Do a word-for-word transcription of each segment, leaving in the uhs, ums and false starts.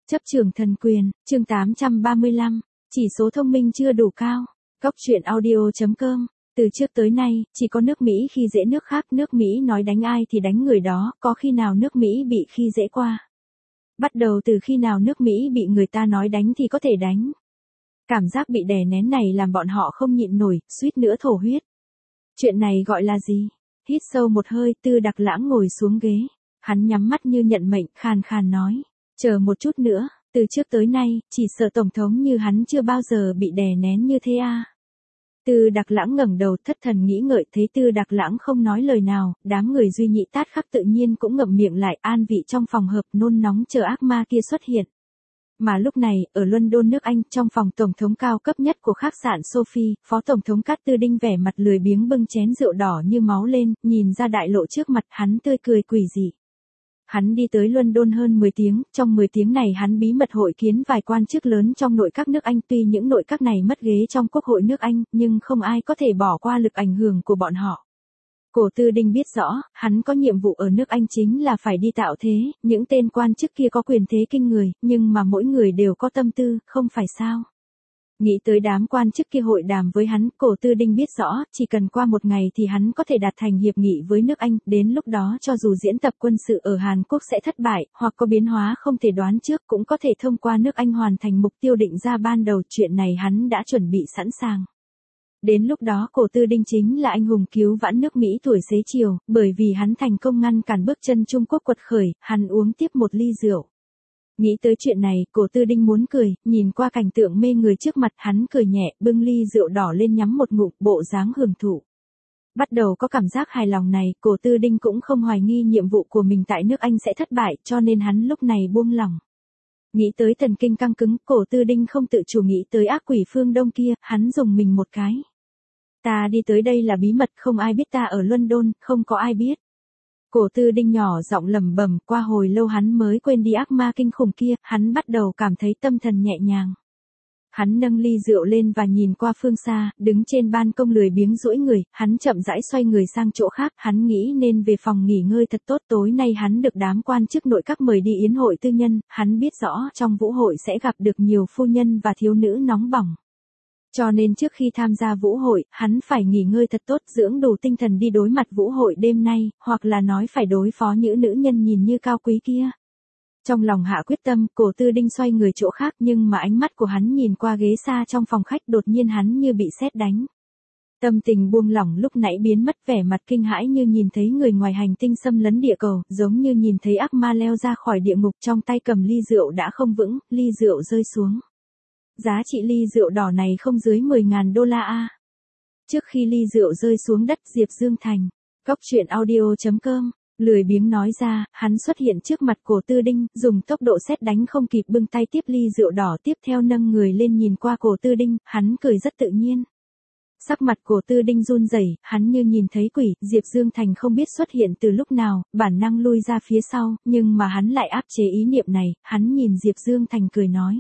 Chấp trường thần quyền, chương tám trăm ba mươi lăm, chỉ số thông minh chưa đủ cao. Góc truyện audio chấm com. Từ trước tới nay, chỉ có nước Mỹ khi dễ nước khác, nước Mỹ nói đánh ai thì đánh người đó, có khi nào nước Mỹ bị khi dễ qua. Bắt đầu từ khi nào nước Mỹ bị người ta nói đánh thì có thể đánh. Cảm giác bị đè nén này làm bọn họ không nhịn nổi, suýt nữa thổ huyết. Chuyện này gọi là gì? Hít sâu một hơi, Tư Đặc Lãng ngồi xuống ghế. Hắn nhắm mắt như nhận mệnh, khàn khàn nói. Chờ một chút nữa, từ trước tới nay, chỉ sợ tổng thống như hắn chưa bao giờ bị đè nén như thế à. Tư Đặc Lãng ngẩng đầu thất thần nghĩ ngợi thấy Tư Đặc Lãng không nói lời nào, đám người Duy Nhị Tát khắc tự nhiên cũng ngậm miệng lại an vị trong phòng hợp nôn nóng chờ ác ma kia xuất hiện. Mà lúc này, ở London nước Anh, trong phòng tổng thống cao cấp nhất của khách sạn Sophie, phó tổng thống Cát Tư Đinh vẻ mặt lười biếng bưng chén rượu đỏ như máu lên, nhìn ra đại lộ trước mặt hắn tươi cười quỷ dị. Hắn đi tới London hơn mười tiếng, trong mười tiếng này hắn bí mật hội kiến vài quan chức lớn trong nội các nước Anh, tuy những nội các này mất ghế trong quốc hội nước Anh, nhưng không ai có thể bỏ qua lực ảnh hưởng của bọn họ. Cổ Tư Đinh biết rõ, hắn có nhiệm vụ ở nước Anh chính là phải đi tạo thế, những tên quan chức kia có quyền thế kinh người, nhưng mà mỗi người đều có tâm tư, không phải sao. Nghĩ tới đám quan chức kia hội đàm với hắn, Cổ Tư Đinh biết rõ, chỉ cần qua một ngày thì hắn có thể đạt thành hiệp nghị với nước Anh, đến lúc đó cho dù diễn tập quân sự ở Hàn Quốc sẽ thất bại, hoặc có biến hóa không thể đoán trước cũng có thể thông qua nước Anh hoàn thành mục tiêu định ra ban đầu, chuyện này hắn đã chuẩn bị sẵn sàng. Đến lúc đó Cổ Tư Đinh chính là anh hùng cứu vãn nước Mỹ tuổi xế chiều, bởi vì hắn thành công ngăn cản bước chân Trung Quốc quật khởi, hắn uống tiếp một ly rượu. Nghĩ tới chuyện này, Cổ Tư Đinh muốn cười, nhìn qua cảnh tượng mê người trước mặt, hắn cười nhẹ, bưng ly rượu đỏ lên nhắm một ngụm, bộ dáng hưởng thụ. Bắt đầu có cảm giác hài lòng này, Cổ Tư Đinh cũng không hoài nghi nhiệm vụ của mình tại nước Anh sẽ thất bại, cho nên hắn lúc này buông lỏng. Nghĩ tới thần kinh căng cứng, Cổ Tư Đinh không tự chủ nghĩ tới ác quỷ phương Đông kia, hắn dùng mình một cái. Ta đi tới đây là bí mật, không ai biết ta ở London, không có ai biết. Cổ Tư Đinh nhỏ giọng lẩm bẩm, qua hồi lâu hắn mới quên đi ác ma kinh khủng kia, hắn bắt đầu cảm thấy tâm thần nhẹ nhàng. Hắn nâng ly rượu lên và nhìn qua phương xa, đứng trên ban công lười biếng duỗi người, hắn chậm rãi xoay người sang chỗ khác, hắn nghĩ nên về phòng nghỉ ngơi thật tốt, tối nay hắn được đám quan chức nội các mời đi yến hội tư nhân, hắn biết rõ trong vũ hội sẽ gặp được nhiều phu nhân và thiếu nữ nóng bỏng. Cho nên trước khi tham gia vũ hội, hắn phải nghỉ ngơi thật tốt, dưỡng đủ tinh thần đi đối mặt vũ hội đêm nay, hoặc là nói phải đối phó những nữ nhân nhìn như cao quý kia. Trong lòng hạ quyết tâm, Cổ Tư Đinh xoay người chỗ khác, nhưng mà ánh mắt của hắn nhìn qua ghế xa trong phòng khách, đột nhiên hắn như bị sét đánh. Tâm tình buông lỏng lúc nãy biến mất, vẻ mặt kinh hãi như nhìn thấy người ngoài hành tinh xâm lấn địa cầu, giống như nhìn thấy ác ma leo ra khỏi địa ngục, trong tay cầm ly rượu đã không vững, ly rượu rơi xuống. Giá trị ly rượu đỏ này không dưới mười nghìn đô la a. Trước khi ly rượu rơi xuống đất, Diệp Dương Thành, góc truyện audio chấm com, lười biếng nói ra, hắn xuất hiện trước mặt Cổ Tư Đinh, dùng tốc độ sét đánh không kịp bưng tay tiếp ly rượu đỏ, tiếp theo nâng người lên nhìn qua Cổ Tư Đinh, hắn cười rất tự nhiên. Sắc mặt Cổ Tư Đinh run rẩy, hắn như nhìn thấy quỷ, Diệp Dương Thành không biết xuất hiện từ lúc nào, bản năng lui ra phía sau, nhưng mà hắn lại áp chế ý niệm này, hắn nhìn Diệp Dương Thành cười nói.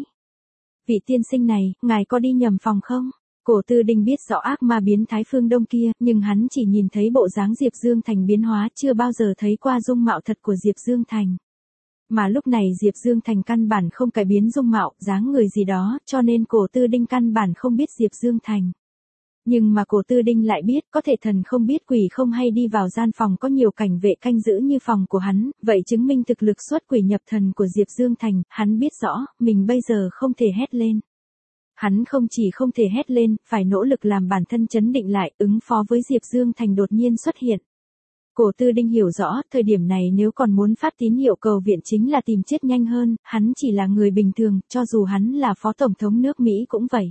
Vị tiên sinh này, ngài có đi nhầm phòng không? Cổ Tư Đinh biết rõ ác ma biến thái phương Đông kia, nhưng hắn chỉ nhìn thấy bộ dáng Diệp Dương Thành biến hóa, chưa bao giờ thấy qua dung mạo thật của Diệp Dương Thành. Mà lúc này Diệp Dương Thành căn bản không cải biến dung mạo, dáng người gì đó, cho nên Cổ Tư Đinh căn bản không biết Diệp Dương Thành. Nhưng mà Cổ Tư Đinh lại biết, có thể thần không biết quỷ không hay đi vào gian phòng có nhiều cảnh vệ canh giữ như phòng của hắn, vậy chứng minh thực lực xuất quỷ nhập thần của Diệp Dương Thành, hắn biết rõ, mình bây giờ không thể hét lên. Hắn không chỉ không thể hét lên, phải nỗ lực làm bản thân trấn định lại, ứng phó với Diệp Dương Thành đột nhiên xuất hiện. Cổ Tư Đinh hiểu rõ, thời điểm này nếu còn muốn phát tín hiệu cầu viện chính là tìm chết nhanh hơn, hắn chỉ là người bình thường, cho dù hắn là phó tổng thống nước Mỹ cũng vậy.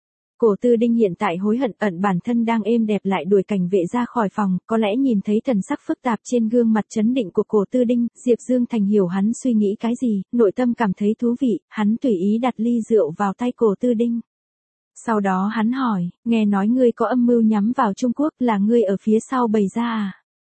Cổ Tư Đinh hiện tại hối hận ẩn bản thân đang êm đẹp lại đuổi cảnh vệ ra khỏi phòng, có lẽ nhìn thấy thần sắc phức tạp trên gương mặt trấn định của Cổ Tư Đinh, Diệp Dương Thành hiểu hắn suy nghĩ cái gì, nội tâm cảm thấy thú vị, hắn tùy ý đặt ly rượu vào tay Cổ Tư Đinh. Sau đó hắn hỏi, nghe nói ngươi có âm mưu nhắm vào Trung Quốc, là ngươi ở phía sau bày ra à?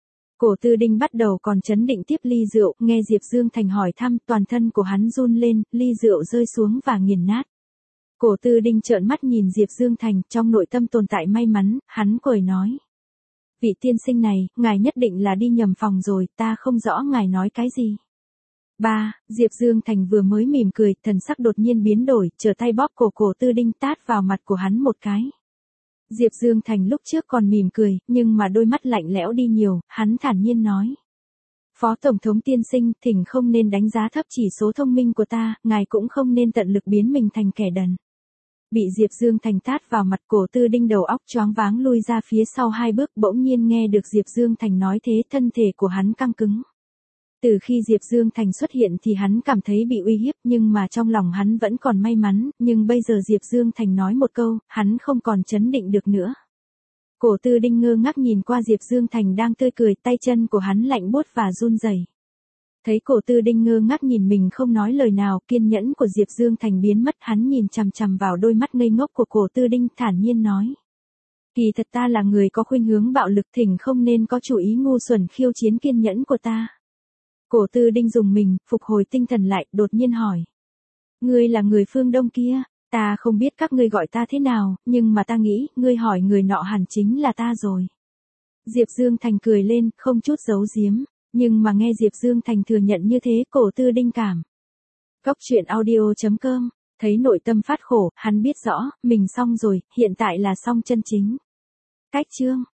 Cổ Tư Đinh bắt đầu còn trấn định tiếp ly rượu, nghe Diệp Dương Thành hỏi thăm, toàn thân của hắn run lên, ly rượu rơi xuống và nghiền nát. Cổ Tư Đinh trợn mắt nhìn Diệp Dương Thành, trong nội tâm tồn tại may mắn, hắn cười nói. Vị tiên sinh này, ngài nhất định là đi nhầm phòng rồi, ta không rõ ngài nói cái gì. ba. Diệp Dương Thành vừa mới mỉm cười, thần sắc đột nhiên biến đổi, trở tay bóp cổ cổ Tư Đinh tát vào mặt của hắn một cái. Diệp Dương Thành lúc trước còn mỉm cười, nhưng mà đôi mắt lạnh lẽo đi nhiều, hắn thản nhiên nói. Phó Tổng thống tiên sinh, thỉnh không nên đánh giá thấp chỉ số thông minh của ta, ngài cũng không nên tận lực biến mình thành kẻ đần. Bị Diệp Dương Thành tát vào mặt, cổ Tư Đinh đầu óc choáng váng lui ra phía sau hai bước, bỗng nhiên nghe được Diệp Dương Thành nói thế, thân thể của hắn căng cứng. Từ khi Diệp Dương Thành xuất hiện thì hắn cảm thấy bị uy hiếp, nhưng mà trong lòng hắn vẫn còn may mắn, nhưng bây giờ Diệp Dương Thành nói một câu, hắn không còn chấn định được nữa. Cổ Tư Đinh ngơ ngác nhìn qua Diệp Dương Thành đang tươi cười, tay chân của hắn lạnh buốt và run rẩy. Thấy cổ Tư Đinh ngơ ngác nhìn mình không nói lời nào, kiên nhẫn của Diệp Dương Thành biến mất, hắn nhìn chằm chằm vào đôi mắt ngây ngốc của cổ Tư Đinh, thản nhiên nói. Kỳ thật ta là người có khuynh hướng bạo lực, thỉnh không nên có chủ ý ngu xuẩn khiêu chiến kiên nhẫn của ta. Cổ Tư Đinh dùng mình, phục hồi tinh thần lại, đột nhiên hỏi. Ngươi là người phương Đông kia, ta không biết các ngươi gọi ta thế nào, nhưng mà ta nghĩ, ngươi hỏi người nọ hẳn chính là ta rồi. Diệp Dương Thành cười lên, không chút giấu giếm, nhưng mà nghe Diệp Dương Thành thừa nhận như thế, cổ Tư Đinh cảm. Góc truyện audio chấm com, thấy nội tâm phát khổ, hắn biết rõ, mình xong rồi, hiện tại là xong chân chính. Cách chương.